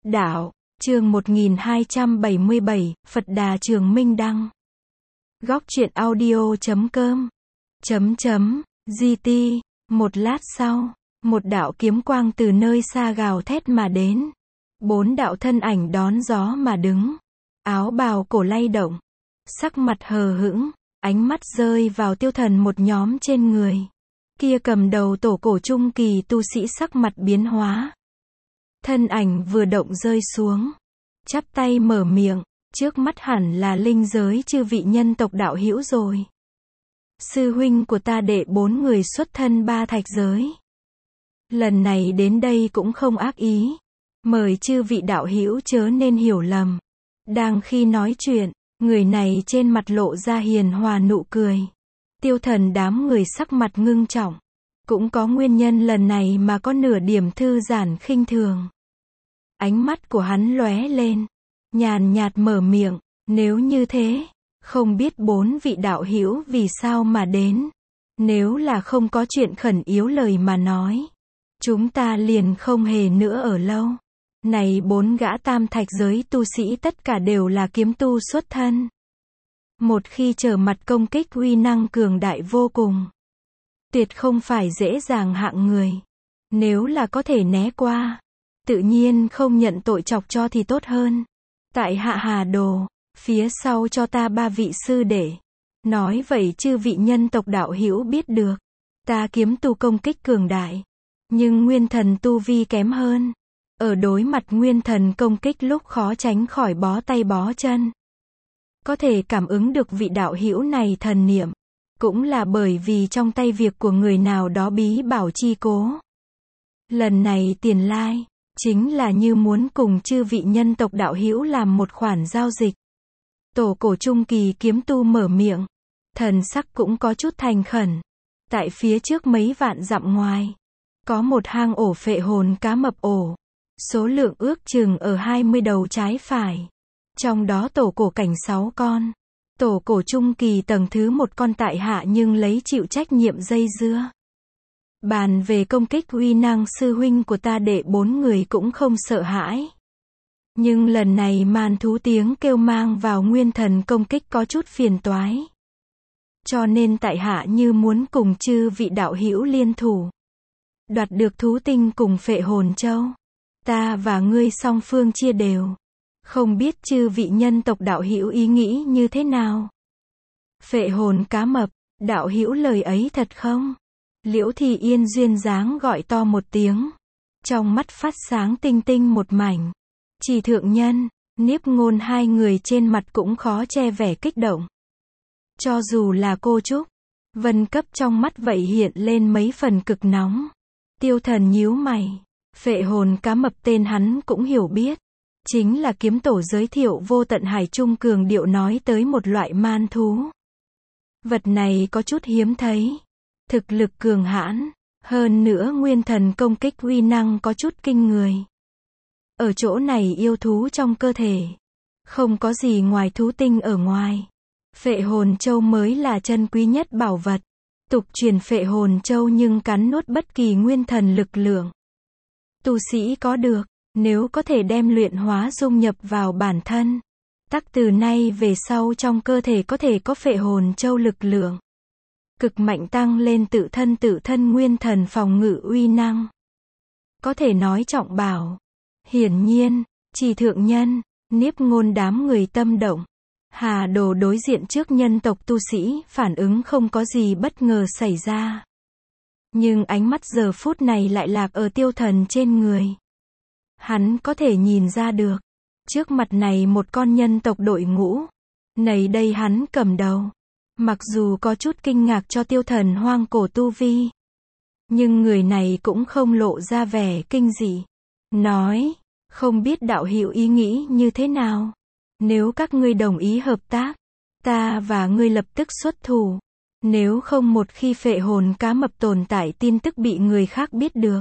Đạo, chương 1277, Phật Đà Trường Minh Đăng. Góc truyện audio.com. GT. Một lát sau, một đạo kiếm quang từ nơi xa gào thét mà đến. 4 đạo thân ảnh đón gió mà đứng. Áo bào cổ lay động. Sắc mặt hờ hững, ánh mắt rơi vào Tiêu Thần một nhóm trên người. Kia cầm đầu tổ cổ trung kỳ tu sĩ sắc mặt biến hóa. Thân ảnh vừa động rơi xuống. Chắp tay mở miệng, trước mắt hẳn là linh giới chư vị nhân tộc đạo hữu rồi. Sư huynh của ta đệ 4 người xuất thân 3 thạch giới. Lần này đến đây cũng không ác ý. Mời chư vị đạo hữu chớ nên hiểu lầm. Đang khi nói chuyện, người này trên mặt lộ ra hiền hòa nụ cười. Tiêu Thần đám người sắc mặt ngưng trọng. Cũng có nguyên nhân lần này mà có nửa điểm thư giãn khinh thường. Ánh mắt của hắn lóe lên, nhàn nhạt mở miệng, nếu như thế, không biết 4 vị đạo hữu vì sao mà đến. Nếu là không có chuyện khẩn yếu lời mà nói, chúng ta liền không hề nữa ở lâu. Này 4 gã tam thạch giới tu sĩ tất cả đều là kiếm tu xuất thân. Một khi trở mặt công kích uy năng cường đại vô cùng. Tuyệt không phải dễ dàng hạng người. Nếu là có thể né qua, tự nhiên không nhận tội chọc cho thì tốt hơn. Tại hạ Hà Đồ, phía sau cho ta 3 vị sư đệ. Nói vậy chư vị nhân tộc đạo hữu biết được. Ta kiếm tu công kích cường đại. Nhưng nguyên thần tu vi kém hơn. Ở đối mặt nguyên thần công kích lúc khó tránh khỏi bó tay bó chân. Có thể cảm ứng được vị đạo hữu này thần niệm. Cũng là bởi vì trong tay việc của người nào đó bí bảo chi cố. Lần này tiền lai, chính là như muốn cùng chư vị nhân tộc đạo hữu làm một khoản giao dịch. Tổ cổ trung kỳ kiếm tu mở miệng. Thần sắc cũng có chút thành khẩn. Tại phía trước mấy vạn dặm ngoài, có một hang ổ phệ hồn cá mập ổ. Số lượng ước chừng ở 20 đầu trái phải. Trong đó tổ cổ cảnh 6 con. Tổ cổ trung kỳ tầng thứ 1 con tại hạ nhưng lấy chịu trách nhiệm dây dưa. Bàn về công kích uy năng sư huynh của ta đệ 4 người cũng không sợ hãi. Nhưng lần này màn thú tiếng kêu mang vào nguyên thần công kích có chút phiền toái. Cho nên tại hạ như muốn cùng chư vị đạo hữu liên thủ. Đoạt được thú tinh cùng phệ hồn châu. Ta và ngươi song phương chia đều. Không biết chư vị nhân tộc đạo hữu ý nghĩ như thế nào? Phệ hồn cá mập, đạo hữu lời ấy thật không? Liễu Thị Yên duyên dáng gọi to một tiếng. Trong mắt phát sáng tinh tinh một mảnh. Chỉ thượng nhân, Niếp Ngôn hai người trên mặt cũng khó che vẻ kích động. Cho dù là cô Trúc, Vân Cấp trong mắt vậy hiện lên mấy phần cực nóng. Tiêu Thần nhíu mày. Phệ hồn cá mập tên hắn cũng hiểu biết. Chính là kiếm tổ giới thiệu vô tận hải trung cường điệu nói tới một loại man thú. Vật này có chút hiếm thấy. Thực lực cường hãn. Hơn nữa nguyên thần công kích uy năng có chút kinh người. Ở chỗ này yêu thú trong cơ thể. Không có gì ngoài thú tinh ở ngoài. Phệ hồn châu mới là chân quý nhất bảo vật. Tục truyền phệ hồn châu nhưng cắn nuốt bất kỳ nguyên thần lực lượng. Tu sĩ có được. Nếu có thể đem luyện hóa dung nhập vào bản thân, tắc từ nay về sau trong cơ thể có thể có phệ hồn châu lực lượng. Cực mạnh tăng lên tự thân nguyên thần phòng ngự uy năng. Có thể nói trọng bảo. Hiển nhiên, Chỉ thượng nhân, Niếp Ngôn đám người tâm động. Hà Đồ đối diện trước nhân tộc tu sĩ, phản ứng không có gì bất ngờ xảy ra. Nhưng ánh mắt giờ phút này lại lạc ở Tiêu Thần trên người. Hắn có thể nhìn ra được. Trước mặt này một con nhân tộc đội ngũ. Này đây hắn cầm đầu. Mặc dù có chút kinh ngạc cho Tiêu Thần hoang cổ tu vi. Nhưng người này cũng không lộ ra vẻ kinh dị. Nói, không biết đạo hữu ý nghĩ như thế nào. Nếu các ngươi đồng ý hợp tác, ta và ngươi lập tức xuất thủ. Nếu không một khi phệ hồn cá mập tồn tại tin tức bị người khác biết được.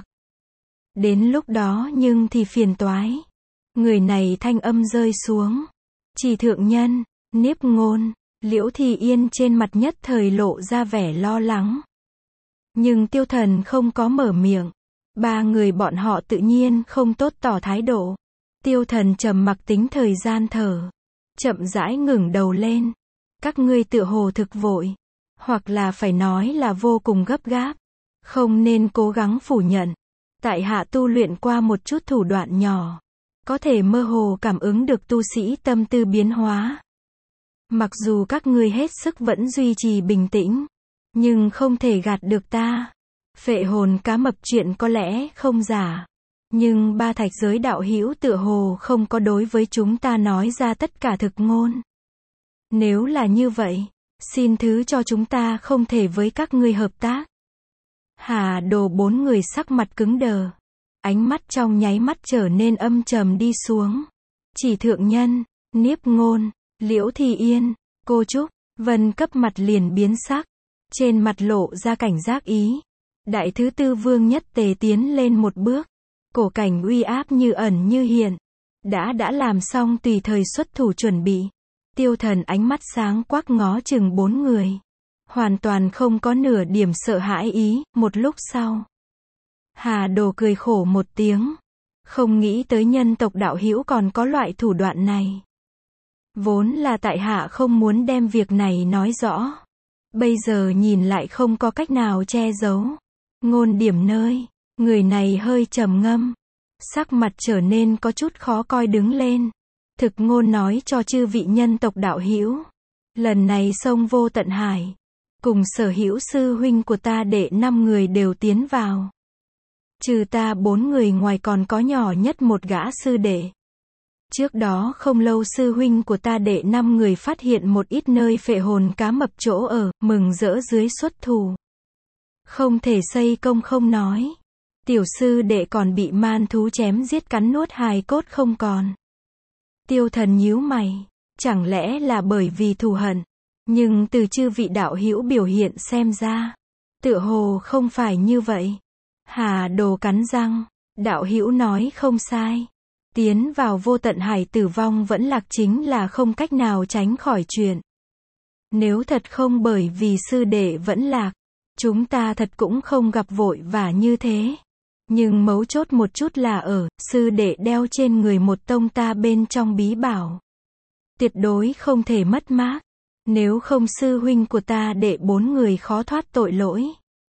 Đến lúc đó nhưng thì phiền toái. Người này thanh âm rơi xuống. Chỉ thượng nhân, Niếp Ngôn, Liễu Thị Yên trên mặt nhất thời lộ ra vẻ lo lắng. Nhưng Tiêu Thần không có mở miệng. 3 người bọn họ tự nhiên không tốt tỏ thái độ. Tiêu Thần trầm mặc tính thời gian thở. Chậm rãi ngẩng đầu lên. Các ngươi tựa hồ thực vội. Hoặc là phải nói là vô cùng gấp gáp. Không nên cố gắng phủ nhận. Tại hạ tu luyện qua một chút thủ đoạn nhỏ. Có thể mơ hồ cảm ứng được tu sĩ tâm tư biến hóa. Mặc dù các ngươi hết sức vẫn duy trì bình tĩnh. Nhưng không thể gạt được ta. Phệ hồn cá mập chuyện có lẽ không giả. Nhưng ba thạch giới đạo hữu tựa hồ không có đối với chúng ta nói ra tất cả thực ngôn. Nếu là như vậy, xin thứ cho chúng ta không thể với các ngươi hợp tác. Hà Đồ bốn người sắc mặt cứng đờ. Ánh mắt trong nháy mắt trở nên âm trầm đi xuống. Chỉ thượng nhân, Niếp Ngôn, Liễu Thi Yên, Cô Trúc, Vân Cấp mặt liền biến sắc. Trên mặt lộ ra cảnh giác ý. Đại thứ tư vương nhất tề tiến lên một bước. Cổ cảnh uy áp như ẩn như hiện. Đã làm xong tùy thời xuất thủ chuẩn bị. Tiêu Thần ánh mắt sáng quắc ngó chừng bốn người. Hoàn toàn không có nửa điểm sợ hãi ý. Một lúc sau, Hà Đồ cười khổ một tiếng. Không nghĩ tới nhân tộc đạo hữu còn có loại thủ đoạn này. Vốn là tại hạ không muốn đem việc này nói rõ. Bây giờ nhìn lại không có cách nào che giấu. Ngôn điểm nơi. Người này hơi trầm ngâm. Sắc mặt trở nên có chút khó coi đứng lên. Thực ngôn nói cho chư vị nhân tộc đạo hữu. Lần này sông Vô Tận Hải. Cùng sở hữu sư huynh của ta đệ 5 người đều tiến vào. Trừ ta 4 người ngoài còn có nhỏ nhất một gã sư đệ. Trước đó không lâu sư huynh của ta đệ 5 người phát hiện một ít nơi phệ hồn cá mập chỗ ở, mừng rỡ dưới xuất thủ. Không thể xây công không nói. Tiểu sư đệ còn bị man thú chém giết cắn nuốt hài cốt không còn. Tiêu Thần nhíu mày. Chẳng lẽ là bởi vì thù hận? Nhưng từ chư vị đạo hữu biểu hiện xem ra, tựa hồ không phải như vậy. Hà Đồ cắn răng. Đạo hữu nói không sai. Tiến vào Vô Tận Hải tử vong vẫn lạc chính là không cách nào tránh khỏi chuyện. Nếu thật không bởi vì sư đệ vẫn lạc, chúng ta thật cũng không gặp vội vã như thế. Nhưng mấu chốt một chút là ở, sư đệ đeo trên người một tông ta bên trong bí bảo. Tuyệt đối không thể mất mát. Nếu không sư huynh của ta đệ 4 người khó thoát tội lỗi.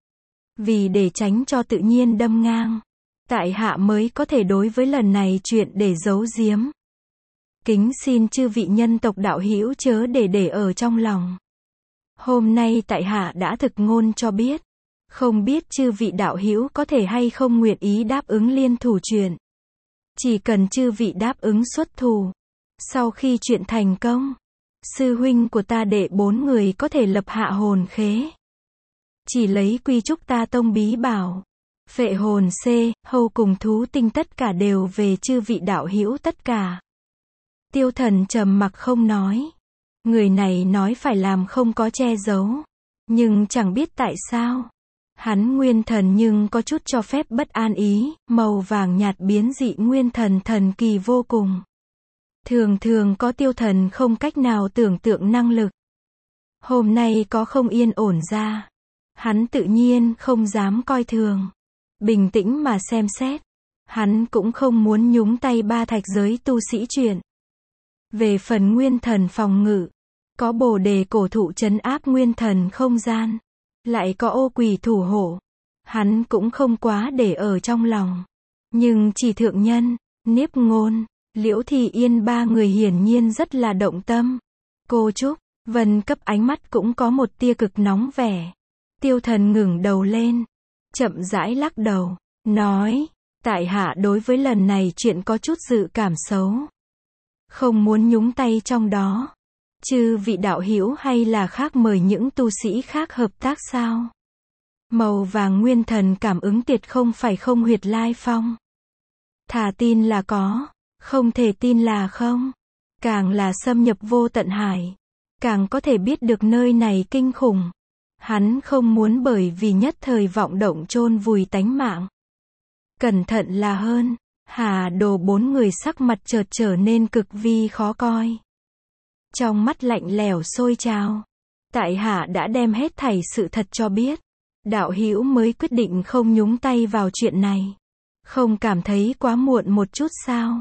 Vì để tránh cho tự nhiên đâm ngang. Tại hạ mới có thể đối với lần này chuyện để giấu giếm. Kính xin chư vị nhân tộc đạo hữu chớ để ở trong lòng. Hôm nay tại hạ đã thực ngôn cho biết. Không biết chư vị đạo hữu có thể hay không nguyện ý đáp ứng liên thủ chuyện. Chỉ cần chư vị đáp ứng xuất thủ. Sau khi chuyện thành công, sư huynh của ta đệ 4 người có thể lập hạ hồn khế. Chỉ lấy quy trúc ta tông bí bảo. Phệ hồn C, hầu cùng thú tinh tất cả đều về chư vị đạo hữu tất cả. Tiêu Thần trầm mặc không nói. Người này nói phải làm không có che giấu. Nhưng chẳng biết tại sao. Hắn nguyên thần nhưng có chút cho phép bất an ý, màu vàng nhạt biến dị nguyên thần thần kỳ vô cùng. Thường có Tiêu Thần không cách nào tưởng tượng năng lực. Hôm nay có không yên ổn ra. Hắn tự nhiên không dám coi thường. Bình tĩnh mà xem xét. Hắn cũng không muốn nhúng tay ba thạch giới tu sĩ chuyện. Về phần nguyên thần phòng ngự, có bồ đề cổ thụ trấn áp nguyên thần không gian. Lại có ô quỷ thủ hộ. Hắn cũng không quá để ở trong lòng. Nhưng chỉ thượng nhân, Niếp Ngôn, Liễu Thi Yên 3 người hiển nhiên rất là động tâm. Cô Trúc, Vân Cấp ánh mắt cũng có một tia cực nóng vẻ. Tiêu Thần ngẩng đầu lên. Chậm rãi lắc đầu. Nói. Tại hạ đối với lần này chuyện có chút dự cảm xấu. Không muốn nhúng tay trong đó. Chư vị đạo hữu hay là khác mời những tu sĩ khác hợp tác sao? Màu vàng nguyên thần cảm ứng tiệt không phải không huyệt lai phong. Thà tin là có. Không thể tin là không. Càng là xâm nhập Vô Tận Hải. Càng có thể biết được nơi này kinh khủng. Hắn không muốn bởi vì nhất thời vọng động chôn vùi tánh mạng. Cẩn thận là hơn. Hà Đồ 4 người sắc mặt chợt trở nên cực vi khó coi. Trong mắt lạnh lẽo sôi trào. Tại hạ đã đem hết thảy sự thật cho biết. Đạo hữu mới quyết định không nhúng tay vào chuyện này. Không cảm thấy quá muộn một chút sao?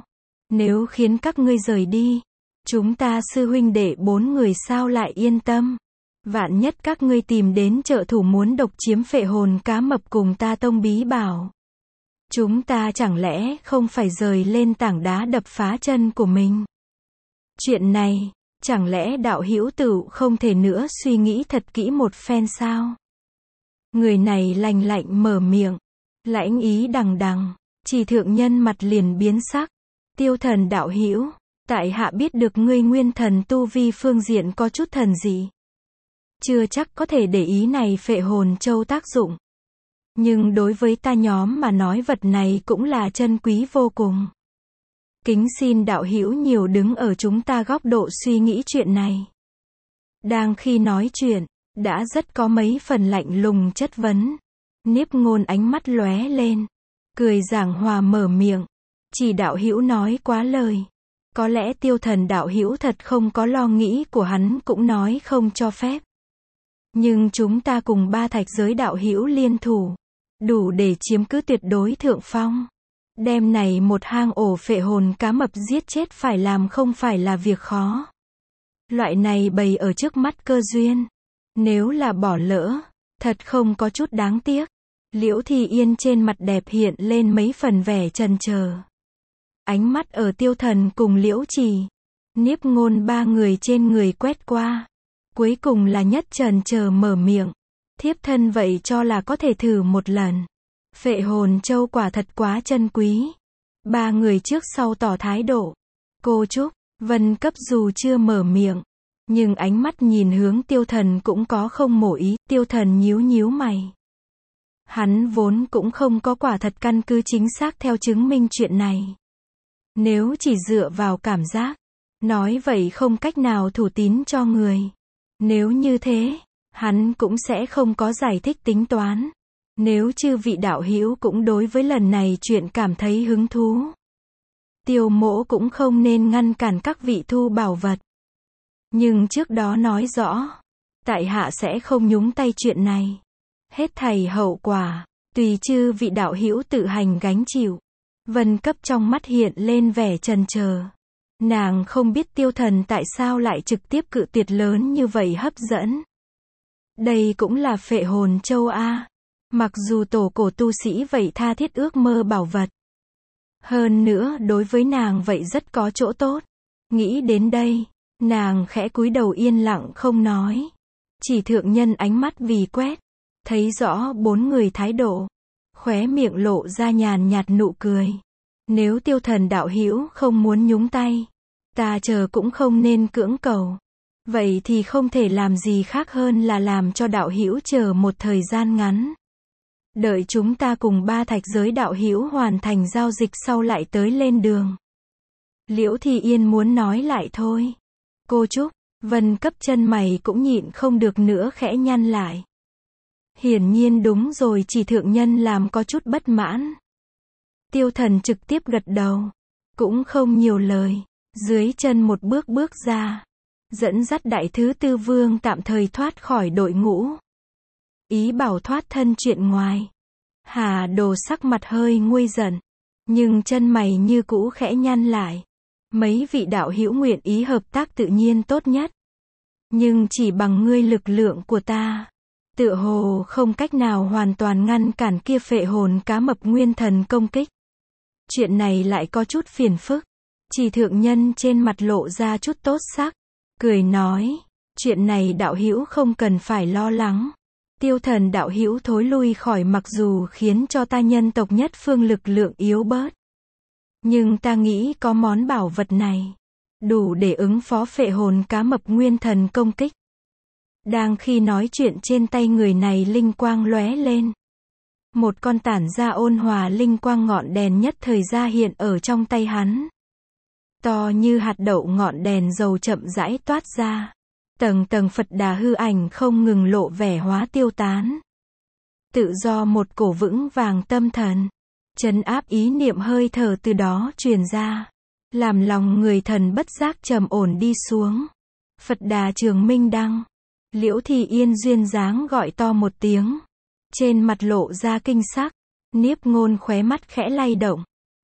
Nếu khiến các ngươi rời đi, chúng ta sư huynh đệ 4 người sao lại yên tâm. Vạn nhất các ngươi tìm đến trợ thủ muốn độc chiếm phệ hồn cá mập cùng ta tông bí bảo. Chúng ta chẳng lẽ không phải rời lên tảng đá đập phá chân của mình. Chuyện này, chẳng lẽ đạo hữu tử không thể nữa suy nghĩ thật kỹ một phen sao? Người này lành lạnh mở miệng, lãnh ý đằng đằng, Chỉ thượng nhân mặt liền biến sắc. Tiêu Thần đạo hữu, tại hạ biết được ngươi nguyên thần tu vi phương diện có chút thần dị. Chưa chắc có thể để ý này phệ hồn châu tác dụng. Nhưng đối với ta nhóm mà nói vật này cũng là chân quý vô cùng. Kính xin đạo hữu nhiều đứng ở chúng ta góc độ suy nghĩ chuyện này. Đang khi nói chuyện, đã rất có mấy phần lạnh lùng chất vấn. Niếp Ngôn ánh mắt lóe lên, cười giảng hòa mở miệng. Chỉ đạo hữu nói quá lời. Có lẽ Tiêu Thần đạo hữu thật không có lo nghĩ của hắn cũng nói không cho phép. Nhưng chúng ta cùng ba thạch giới đạo hữu liên thủ, đủ để chiếm cứ tuyệt đối thượng phong. Đem này một hang ổ phệ hồn cá mập giết chết phải làm không phải là việc khó. Loại này bày ở trước mắt cơ duyên. Nếu là bỏ lỡ, thật không có chút đáng tiếc. Liễu Thi Yên trên mặt đẹp hiện lên mấy phần vẻ chần chờ. Ánh mắt ở Tiêu Thần cùng Liễu Trì, Niếp Ngôn ba người trên người quét qua. Cuối cùng là nhất chần chờ mở miệng. Thiếp thân vậy cho là có thể thử một lần. Phệ hồn châu quả thật quá chân quý. Ba người trước sau tỏ thái độ. Cô Trúc, Vân Cấp dù chưa mở miệng, nhưng ánh mắt nhìn hướng Tiêu Thần cũng có không mổ ý. Tiêu Thần nhíu nhíu mày. Hắn vốn cũng không có quả thật căn cứ chính xác theo chứng minh chuyện này. Nếu chỉ dựa vào cảm giác, nói vậy không cách nào thủ tín cho người. Nếu như thế, hắn cũng sẽ không có giải thích tính toán. Nếu chư vị đạo hữu cũng đối với lần này chuyện cảm thấy hứng thú, Tiêu mỗ cũng không nên ngăn cản các vị thu bảo vật. Nhưng trước đó nói rõ, tại hạ sẽ không nhúng tay chuyện này. Hết thảy hậu quả, tùy chư vị đạo hữu tự hành gánh chịu. Vân Cấp trong mắt hiện lên vẻ chần chờ. Nàng không biết Tiêu Thần tại sao lại trực tiếp cự tuyệt lớn như vậy hấp dẫn. Đây cũng là phệ hồn châu A. Mặc dù tổ cổ tu sĩ vậy tha thiết ước mơ bảo vật. Hơn nữa đối với nàng vậy rất có chỗ tốt. Nghĩ đến đây, nàng khẽ cúi đầu yên lặng không nói. Chỉ thượng nhân ánh mắt vì quét, thấy rõ bốn người thái độ. Khóe miệng lộ ra nhàn nhạt nụ cười. Nếu Tiêu Thần đạo hữu không muốn nhúng tay, ta chờ cũng không nên cưỡng cầu. Vậy thì không thể làm gì khác hơn là làm cho đạo hữu chờ một thời gian ngắn. Đợi chúng ta cùng ba thạch giới đạo hữu hoàn thành giao dịch sau lại tới lên đường. Liễu Thi Yên muốn nói lại thôi. Cô Trúc, Vân Cấp chân mày cũng nhịn không được nữa khẽ nhăn lại. Hiển nhiên đúng rồi, chỉ thượng nhân làm có chút bất mãn. Tiêu Thần trực tiếp gật đầu, cũng không nhiều lời, dưới chân một bước bước ra, dẫn dắt đại thứ tư vương tạm thời thoát khỏi đội ngũ. Ý bảo thoát thân chuyện ngoài. Hà Đồ sắc mặt hơi nguôi giận, nhưng chân mày như cũ khẽ nhăn lại. Mấy vị đạo hữu nguyện ý hợp tác tự nhiên tốt nhất. Nhưng chỉ bằng ngươi lực lượng của ta, tựa hồ không cách nào hoàn toàn ngăn cản kia phệ hồn cá mập nguyên thần công kích. Chuyện này lại có chút phiền phức. Chỉ thượng nhân trên mặt lộ ra chút tốt sắc, cười nói, chuyện này đạo hữu không cần phải lo lắng. Tiêu Thần đạo hữu thối lui khỏi mặc dù khiến cho ta nhân tộc nhất phương lực lượng yếu bớt. Nhưng ta nghĩ có món bảo vật này, đủ để ứng phó phệ hồn cá mập nguyên thần công kích. Đang khi nói chuyện trên tay người này linh quang lóe lên. Một con tản ra ôn hòa linh quang ngọn đèn nhất thời ra hiện ở trong tay hắn. To như hạt đậu ngọn đèn dầu chậm rãi toát ra. Tầng tầng Phật Đà hư ảnh không ngừng lộ vẻ hóa tiêu tán. Tự do một cổ vững vàng tâm thần, trấn áp ý niệm hơi thở từ đó truyền ra. Làm lòng người thần bất giác trầm ổn đi xuống. Phật Đà Trường Minh Đăng. Liễu Thi Yên duyên dáng gọi to một tiếng. Trên mặt lộ ra kinh sắc. Niếp Ngôn khóe mắt khẽ lay động.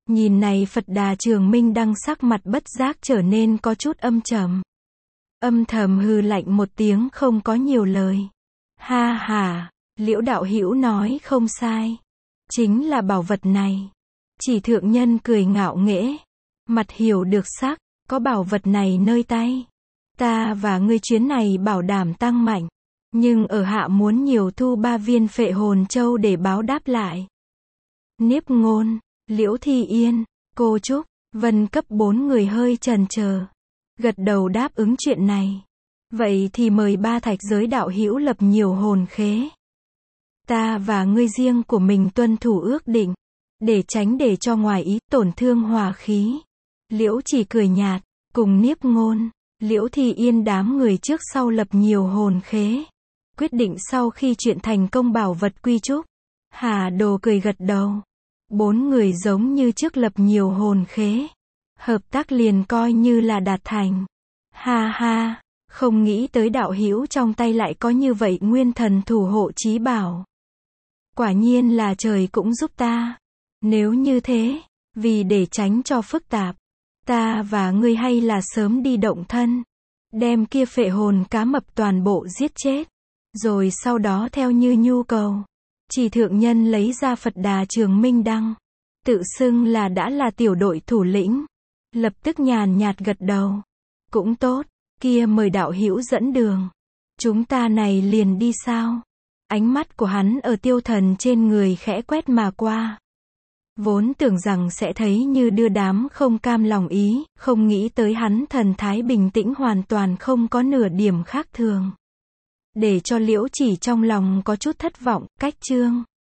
Nhìn này Phật Đà Trường Minh Đăng sắc mặt bất giác trở nên có chút âm trầm. Âm thầm hừ lạnh một tiếng không có nhiều lời. Ha ha, Liễu đạo hữu nói không sai. Chính là bảo vật này. Chỉ thượng nhân cười ngạo nghễ. Mặt hiểu được sắc, có bảo vật này nơi tay. Ta và ngươi chuyến này bảo đảm tăng mạnh. Nhưng ở hạ muốn nhiều thu 3 viên phệ hồn châu để báo đáp lại. Niếp Ngôn, Liễu Thi Yên, Cô Trúc, Vân cấp 4 người hơi chần chờ. Gật đầu đáp ứng chuyện này. Vậy thì mời 3 thạch giới đạo hữu lập nhiều hồn khế. Ta và ngươi riêng của mình tuân thủ ước định. Để tránh để cho ngoài ý tổn thương hòa khí. Liễu Chỉ cười nhạt, cùng Niếp Ngôn, Liễu Thi Yên đám người trước sau lập nhiều hồn khế. Quyết định sau khi chuyện thành công bảo vật quy trúc. Hà Đồ cười gật đầu. 4 người giống như trước lập nhiều hồn khế. Hợp tác liền coi như là đạt thành. Ha ha, không nghĩ tới đạo hữu trong tay lại có như vậy nguyên thần thủ hộ chí bảo. Quả nhiên là trời cũng giúp ta. Nếu như thế, vì để tránh cho phức tạp, ta và ngươi hay là sớm đi động thân. Đem kia phệ hồn cá mập toàn bộ giết chết. Rồi sau đó theo như nhu cầu. Chỉ thượng nhân lấy ra Phật Đà Trường Minh Đăng. Tự xưng là đã là tiểu đội thủ lĩnh. Lập tức nhàn nhạt gật đầu. Cũng tốt, kia mời đạo hữu dẫn đường. Chúng ta này liền đi sao? Ánh mắt của hắn ở Tiêu Thần trên người khẽ quét mà qua. Vốn tưởng rằng sẽ thấy như đưa đám không cam lòng ý, không nghĩ tới hắn thần thái bình tĩnh hoàn toàn không có nửa điểm khác thường. Để cho Liễu Chỉ trong lòng có chút thất vọng, cách chương.